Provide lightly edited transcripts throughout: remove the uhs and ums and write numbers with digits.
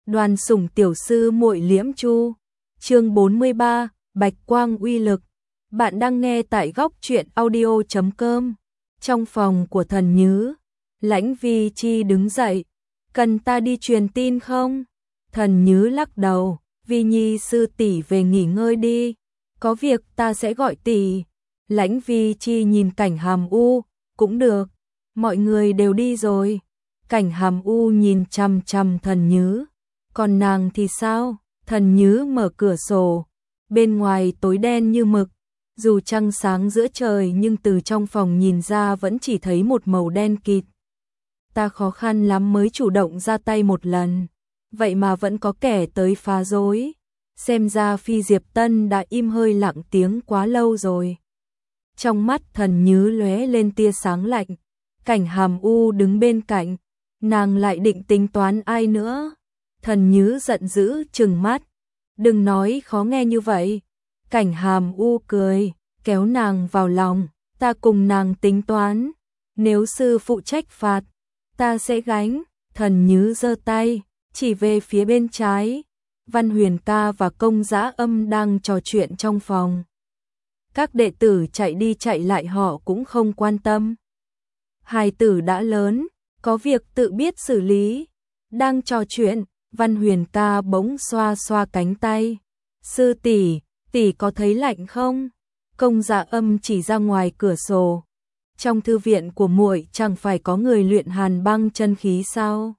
Đoàn Sủng tiểu sư muội Liễm Chu. Chương 43, Bạch quang uy lực. Bạn đang nghe tại góc truyện audio.com. Trong phòng của Thần Nhứ, Lãnh Vi Chi đứng dậy, "Cần ta đi truyền tin không?" Thần Nhứ lắc đầu, "Vi Nhi sư tỷ về nghỉ ngơi đi, có việc ta sẽ gọi tỷ." Lãnh Vi Chi nhìn Cảnh Hàm U, "Cũng được, mọi người đều đi rồi." Cảnh Hàm U nhìn chằm chằm Thần Nhứ, "Còn nàng thì sao?" Thần Nhứ mở cửa sổ, bên ngoài tối đen như mực, dù trăng sáng giữa trời nhưng từ trong phòng nhìn ra vẫn chỉ thấy một màu đen kịt. "Ta khó khăn lắm mới chủ động ra tay một lần, vậy mà vẫn có kẻ tới phá rối. Xem ra Phi Diệp Tân đã im hơi lặng tiếng quá lâu rồi." Trong mắt Thần Nhứ lóe lên tia sáng lạnh. Cảnh Hàm U đứng bên cạnh, nàng lại định tính toán ai nữa? Thần Nhứ giận dữ trừng mắt, "Đừng nói khó nghe như vậy." Cảnh Hàm U cười, kéo nàng vào lòng, "Ta cùng nàng tính toán, nếu sư phụ trách phạt, ta sẽ gánh." Thần Nhứ giơ tay, chỉ về phía bên trái. Văn Huyền Ca và Công Dã Âm đang trò chuyện trong phòng. Các đệ tử chạy đi chạy lại họ cũng không quan tâm. Hài tử đã lớn, có việc tự biết xử lý. Đang trò chuyện, Văn Huyền Ca bỗng xoa xoa cánh tay, "Sư tỷ, tỷ có thấy lạnh không?" Công Dã Âm chỉ ra ngoài cửa sổ, "Trong thư viện của muội chẳng phải có người luyện hàn băng chân khí sao?"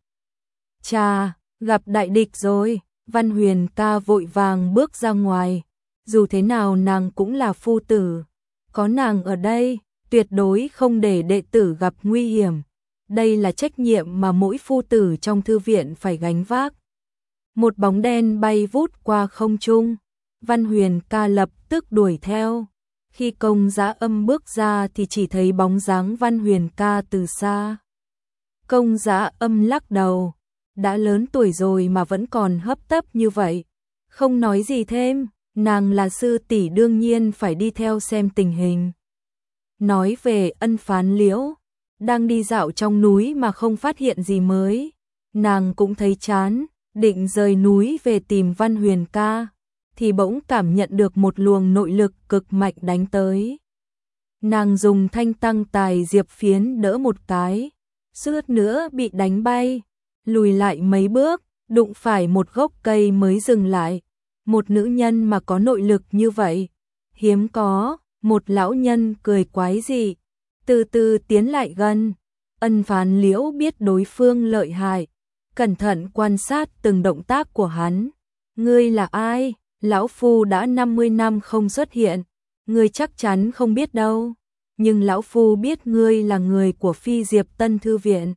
"Chà, gặp đại địch rồi." Văn Huyền Ca vội vàng bước ra ngoài, dù thế nào nàng cũng là phu tử, có nàng ở đây, tuyệt đối không để đệ tử gặp nguy hiểm. Đây là trách nhiệm mà mỗi phu tử trong thư viện phải gánh vác. Một bóng đen bay vút qua không trung, Văn Huyền Ca lập tức đuổi theo. Khi Công Dã Âm bước ra thì chỉ thấy bóng dáng Văn Huyền Ca từ xa. Công Dã Âm lắc đầu, đã lớn tuổi rồi mà vẫn còn hấp tấp như vậy, không nói gì thêm. Nàng là sư tỷ đương nhiên phải đi theo xem tình hình. Nói về Ân Phán Liễu, đang đi dạo trong núi mà không phát hiện gì mới, nàng cũng thấy chán, định rời núi về tìm Văn Huyền Ca, thì bỗng cảm nhận được một luồng nội lực cực mạnh đánh tới. Nàng dùng thanh tăng tài diệp phiến đỡ một cái, suýt nữa bị đánh bay, lùi lại mấy bước, đụng phải một gốc cây mới dừng lại. Một nữ nhân mà có nội lực như vậy, hiếm có. Một lão nhân cười quái dị, từ từ tiến lại gần. Ân Phán Liễu biết đối phương lợi hại, cẩn thận quan sát từng động tác của hắn. "Ngươi là ai? Lão phu đã 50 năm không xuất hiện, ngươi chắc chắn không biết đâu, nhưng lão phu biết ngươi là người của Phi Diệp Tân thư viện."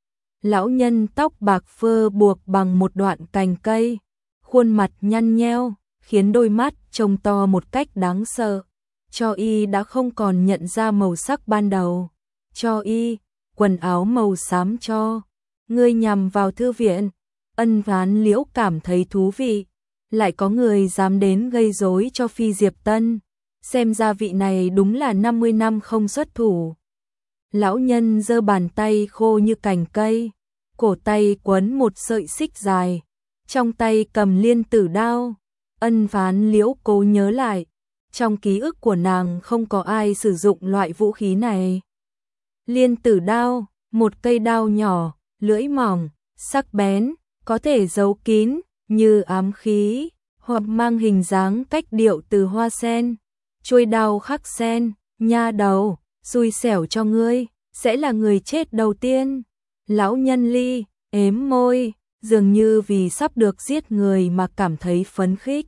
Lão nhân tóc bạc phơ buộc bằng một đoạn cành cây, khuôn mặt nhăn nheo, khiến đôi mắt trông to một cách đáng sợ. Cho y đã không còn nhận ra màu sắc ban đầu. Cho y quần áo màu xám cho. "Ngươi nhằm vào thư viện." Ân Phán Liễu cảm thấy thú vị, lại có người dám đến gây rối cho Phi Diệp Tân, xem ra vị này đúng là 50 năm không xuất thủ. Lão nhân giơ bàn tay khô như cành cây, cổ tay quấn một sợi xích dài, trong tay cầm liên tử đao. Ân Phán Liễu cố nhớ lại, trong ký ức của nàng không có ai sử dụng loại vũ khí này. Liên tử đao, một cây đao nhỏ, lưỡi mỏng, sắc bén, có thể giấu kín, như ám khí, hoặc mang hình dáng cách điệu từ hoa sen. Chuôi đao khắc sen, nha đầu, xui xẻo cho ngươi, sẽ là người chết đầu tiên. Lão nhân Ly, ếm môi, dường như vì sắp được giết người mà cảm thấy phấn khích.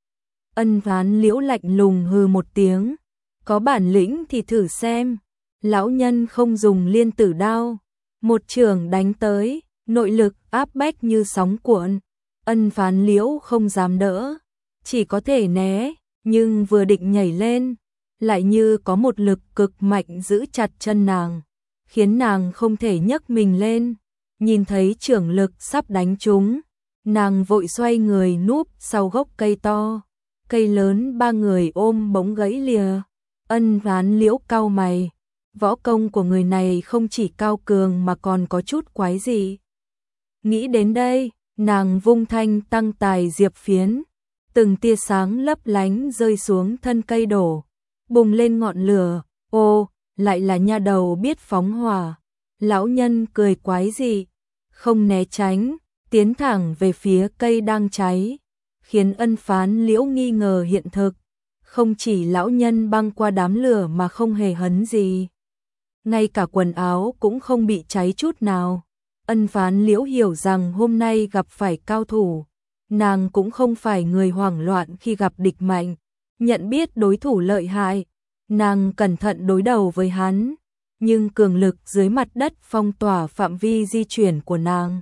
Ân Phán Liễu lạnh lùng hừ một tiếng, "Có bản lĩnh thì thử xem." Lão nhân không dùng liên tử đao, một chưởng đánh tới, nội lực áp bách như sóng cuộn. Ân Phán Liễu không dám đỡ, chỉ có thể né, nhưng vừa định nhảy lên, lại như có một lực cực mạnh giữ chặt chân nàng, khiến nàng không thể nhấc mình lên. Nhìn thấy chưởng lực sắp đánh trúng, nàng vội xoay người núp sau gốc cây to. Cây lớn ba người ôm bỗng gãy lìa. Ân Phán Liễu cau mày, võ công của người này không chỉ cao cường mà còn có chút quái dị. Nghĩ đến đây, Nàng vung thanh tăng tài diệp phiến, từng tia sáng lấp lánh rơi xuống thân cây đổ, bùng lên ngọn lửa. Ô, lại là nha đầu biết phóng hỏa. Lão nhân cười quái dị, không né tránh, tiến thẳng về phía cây đang cháy, khiến Ân Phán Liễu nghi ngờ hiện thực. Không chỉ lão nhân băng qua đám lửa mà không hề hấn gì, ngay cả quần áo cũng không bị cháy chút nào. Ân Phán Liễu hiểu rằng hôm nay gặp phải cao thủ, nàng cũng không phải người hoảng loạn khi gặp địch mạnh, nhận biết đối thủ lợi hại, nàng cẩn thận đối đầu với hắn, nhưng cường lực dưới mặt đất phong tỏa phạm vi di chuyển của nàng.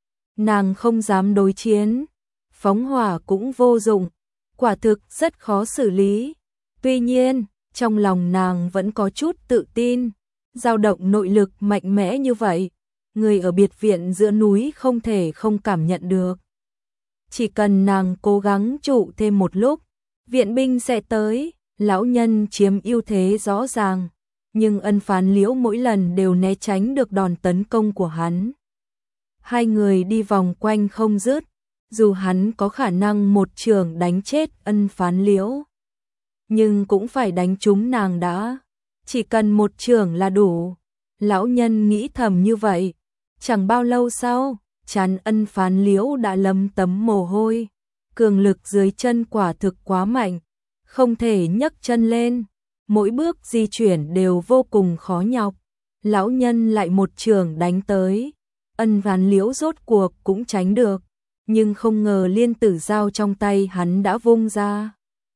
Nàng không dám đối chiến, phóng hỏa cũng vô dụng, quả thực rất khó xử lý. Tuy nhiên, trong lòng nàng vẫn có chút tự tin, dao động nội lực mạnh mẽ như vậy, người ở biệt viện giữa núi không thể không cảm nhận được. Chỉ cần nàng cố gắng trụ thêm một lúc, viện binh sẽ tới. Lão nhân chiếm ưu thế rõ ràng, nhưng Ân Phán Liễu mỗi lần đều né tránh được đòn tấn công của hắn. Hai người đi vòng quanh không dứt, dù hắn có khả năng một chưởng đánh chết Ân Phán Liễu, nhưng cũng phải đánh trúng nàng đã, chỉ cần một chưởng là đủ. Lão nhân nghĩ thầm như vậy, chẳng bao lâu sau, trán Ân Phán Liễu đã lấm tấm mồ hôi, cường lực dưới chân quả thực quá mạnh, không thể nhấc chân lên, mỗi bước di chuyển đều vô cùng khó nhọc. Lão nhân lại một chưởng đánh tới, Ân Phán Liễu rốt cuộc cũng tránh được, nhưng không ngờ liên tử dao trong tay hắn đã vung ra.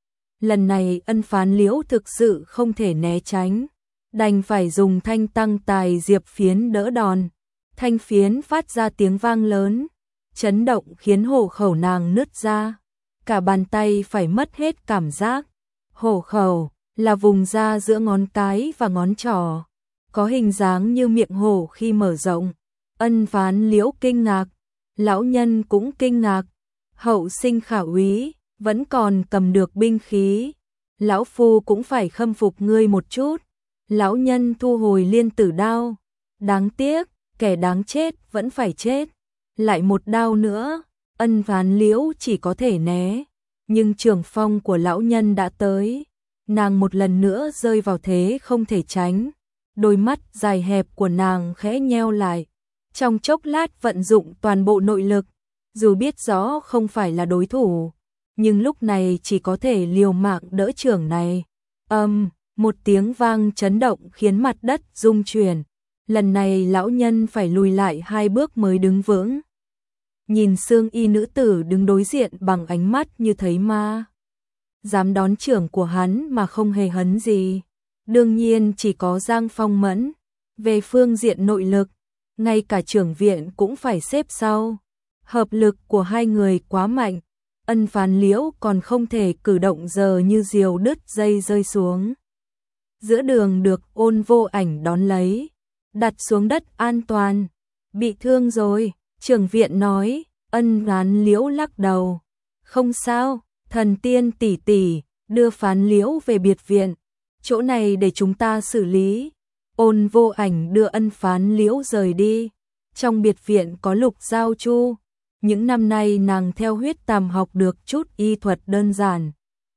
Lần này Ân Phán Liễu thực sự không thể né tránh, đành phải dùng thanh tăng tài diệp phiến đỡ đòn. Thanh phiến phát ra tiếng vang lớn, chấn động khiến hổ khẩu nàng nứt ra, cả bàn tay phải mất hết cảm giác. Hổ khẩu là vùng da giữa ngón cái và ngón trỏ, có hình dáng như miệng hổ khi mở rộng. Ân Phán Liễu kinh ngạc, lão nhân cũng kinh ngạc, hậu sinh khả úy, vẫn còn cầm được binh khí. Lão phu cũng phải khâm phục ngươi một chút. Lão nhân thu hồi liên tử đao, đáng tiếc, kẻ đáng chết vẫn phải chết. Lại một đao nữa, Ân Phán Liễu chỉ có thể né, nhưng trường phong của lão nhân đã tới, nàng một lần nữa rơi vào thế không thể tránh. Đôi mắt dài hẹp của nàng khẽ nheo lại, trong chốc lát vận dụng toàn bộ nội lực, dù biết rõ không phải là đối thủ, nhưng lúc này chỉ có thể liều mạng đỡ chưởng này. Một tiếng vang chấn động khiến mặt đất rung chuyển, lần này lão nhân phải lùi lại 2 bước mới đứng vững. Nhìn xương y nữ tử đứng đối diện bằng ánh mắt như thấy ma, dám đón chưởng của hắn mà không hề hấn gì. Đương nhiên chỉ có Giang Phong Mẫn. Về phương diện nội lực, ngay cả trưởng viện cũng phải xếp sau. Hợp lực của hai người quá mạnh, Ân Phán Liễu còn không thể cử động giờ như diều đứt dây rơi xuống. Giữa đường được Ôn Vô Ảnh đón lấy, đặt xuống đất an toàn. Bị thương rồi, trưởng viện nói. Ân Phán Liễu lắc đầu. Không sao, thần tiên tỷ tỷ, đưa Phán Liễu về biệt viện. Chỗ này để chúng ta xử lý. Ôn Vô Ảnh đưa Ân Phán Liễu rời đi. Trong biệt viện có Lục Giao Chu. Những năm nay nàng theo huyết tàm học được chút y thuật đơn giản.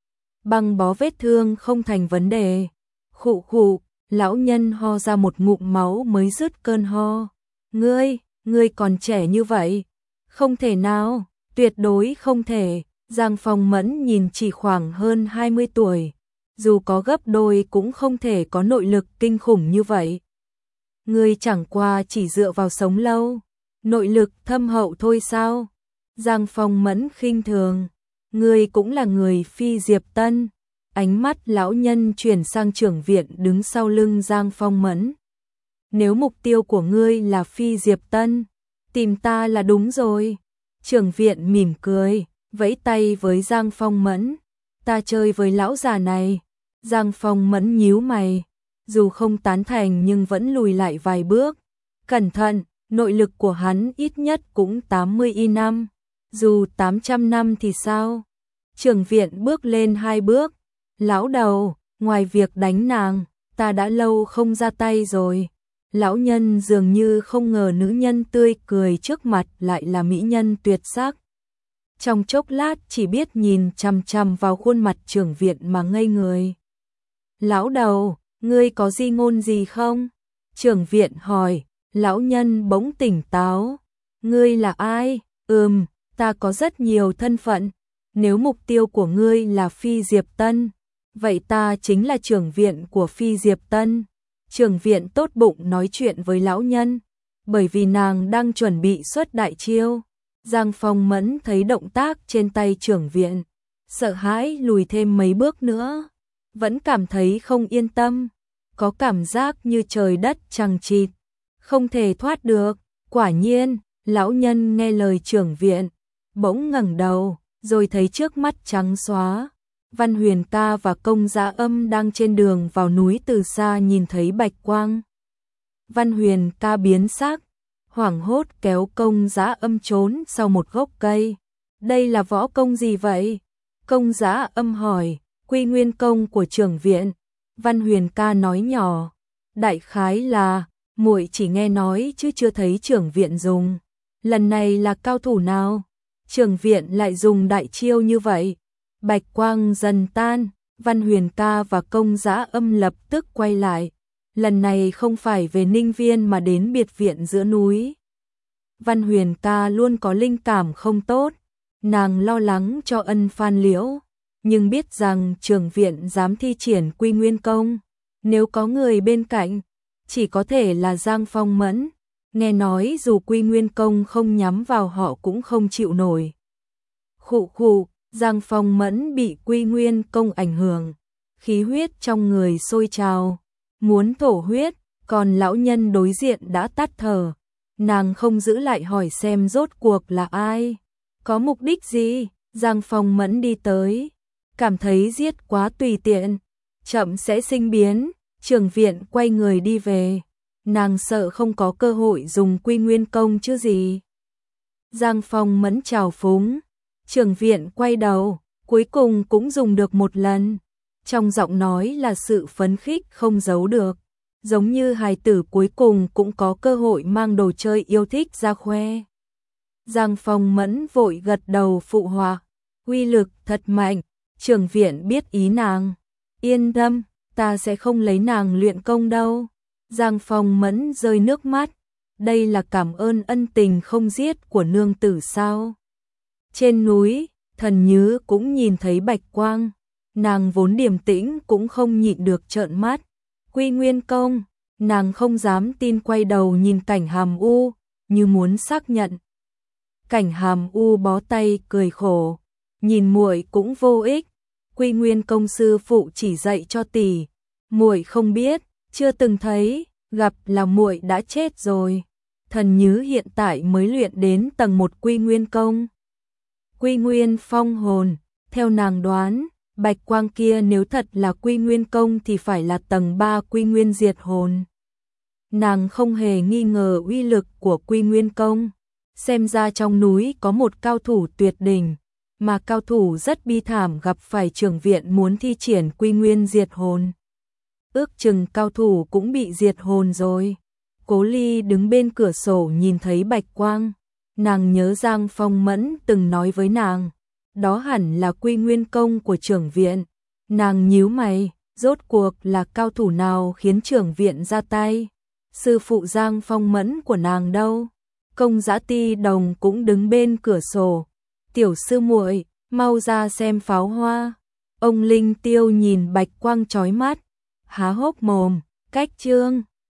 Băng bó vết thương không thành vấn đề. Khụ khụ, lão nhân ho ra một ngụm máu mới dứt cơn ho. Ngươi còn trẻ như vậy. Không thể nào, tuyệt đối không thể. Giang Phong Mẫn nhìn chỉ khoảng hơn 20 tuổi. Dù có gấp đôi cũng không thể có nội lực kinh khủng như vậy. Ngươi chẳng qua chỉ dựa vào sống lâu, nội lực thâm hậu thôi sao? Giang Phong Mẫn khinh thường. Ngươi cũng là người Phi Diệp Tân. Ánh mắt lão nhân chuyển sang trưởng viện đứng sau lưng Giang Phong Mẫn. Nếu mục tiêu của ngươi là Phi Diệp Tân, tìm ta là đúng rồi. Trưởng viện mỉm cười, vẫy tay với Giang Phong Mẫn. Ta chơi với lão già này. Giang Phong Mẫn nhíu mày, dù không tán thành nhưng vẫn lùi lại vài bước. Cẩn thận, nội lực của hắn ít nhất cũng 80 y năm, dù 800 năm thì sao? Trưởng viện bước lên 2 bước. Lão đầu, ngoài việc đánh nàng, ta đã lâu không ra tay rồi. Lão nhân dường như không ngờ nữ nhân tươi cười trước mặt lại là mỹ nhân tuyệt sắc. Trong chốc lát chỉ biết nhìn chằm chằm vào khuôn mặt trưởng viện mà ngây người. Lão đầu, ngươi có di ngôn gì không? Trưởng viện hỏi, lão nhân bỗng tỉnh táo. Ngươi là ai? Ta có rất nhiều thân phận. Nếu mục tiêu của ngươi là Phi Diệp Tân, vậy ta chính là trưởng viện của Phi Diệp Tân. Trưởng viện tốt bụng nói chuyện với lão nhân, bởi vì nàng đang chuẩn bị xuất đại chiêu. Giang Phong Mẫn thấy động tác trên tay trưởng viện, sợ hãi lùi thêm mấy bước nữa, vẫn cảm thấy không yên tâm, có cảm giác như trời đất chằng chịt, không thể thoát được. Quả nhiên, lão nhân nghe lời trưởng viện, bỗng ngẩng đầu, rồi thấy trước mắt trắng xóa. Văn Huyền Ca và Công Giá Âm đang trên đường vào núi, từ xa nhìn thấy bạch quang. Văn Huyền Ca biến sắc, hoảng hốt kéo Công Giá Âm trốn sau một gốc cây. Đây là võ công gì vậy? Công Giá Âm hỏi. Quy Nguyên công của trưởng viện. Văn Huyền Ca nói nhỏ, đại khái là muội chỉ nghe nói chứ chưa thấy trưởng viện dùng. Lần này là cao thủ nào? Trưởng viện lại dùng đại chiêu như vậy? Bạch quang dần tan, Văn Huyền Ca và Công Giá Âm lập tức quay lại. Lần này không phải về Ninh Viên mà đến biệt viện giữa núi. Văn Huyền Ca luôn có linh cảm không tốt, nàng lo lắng cho Ân Phan Liễu, nhưng biết rằng trưởng viện dám thi triển Quy Nguyên công, nếu có người bên cạnh, chỉ có thể là Giang Phong Mẫn. Nghe nói dù Quy Nguyên công không nhắm vào họ cũng không chịu nổi. Khụ khụ, Giang Phong Mẫn bị Quy Nguyên công ảnh hưởng, khí huyết trong người sôi trào, muốn thổ huyết, còn lão nhân đối diện đã tắt thở. Nàng không giữ lại hỏi xem rốt cuộc là ai, có mục đích gì. Giang Phong Mẫn đi tới, cảm thấy giết quá tùy tiện, chậm sẽ sinh biến. Trưởng viện quay người đi về, nàng sợ không có cơ hội dùng Quy Nguyên công chứ gì. Giang Phong Mẫn trào phúng, trưởng viện quay đầu, cuối cùng cũng dùng được một lần. Trong giọng nói là sự phấn khích không giấu được, giống như hài tử cuối cùng cũng có cơ hội mang đồ chơi yêu thích ra khoe. Giang Phong Mẫn vội gật đầu phụ họa, uy lực thật mạnh. Trưởng viện biết ý nàng, yên tâm, ta sẽ không lấy nàng luyện công đâu. Giang Phong Mẫn rơi nước mắt, đây là cảm ơn ân tình không giết của nương tử sao? Trên núi, Thần Nhứ cũng nhìn thấy bạch quang, nàng vốn điềm tĩnh cũng không nhịn được trợn mắt. Quy Nguyên công, nàng không dám tin, quay đầu nhìn Cảnh Hàm U, như muốn xác nhận. Cảnh Hàm U bó tay cười khổ, nhìn muội cũng vô ích, Quy Nguyên công sư phụ chỉ dạy cho tỷ, muội không biết, chưa từng thấy, gặp là muội đã chết rồi. Thần Nhứ hiện tại mới luyện đến tầng 1 Quy Nguyên công. Quy Nguyên phong hồn, theo nàng đoán, bạch quang kia nếu thật là Quy Nguyên công thì phải là tầng 3 Quy Nguyên diệt hồn. Nàng không hề nghi ngờ uy lực của Quy Nguyên công, xem ra trong núi có một cao thủ tuyệt đỉnh, mà cao thủ rất bi thảm gặp phải trưởng viện muốn thi triển Quy Nguyên diệt hồn. Ước chừng cao thủ cũng bị diệt hồn rồi. Cố Ly đứng bên cửa sổ nhìn thấy bạch quang, nàng nhớ Giang Phong Mẫn từng nói với nàng, đó hẳn là Quy Nguyên công của trưởng viện. Nàng nhíu mày, rốt cuộc là cao thủ nào khiến trưởng viện ra tay? Sư phụ Giang Phong Mẫn của nàng đâu? Công Giá Ti Đồng cũng đứng bên cửa sổ. Tiểu sư muội, mau ra xem pháo hoa. Ông Linh Tiêu nhìn bạch quang chói mắt, há hốc mồm, cách chương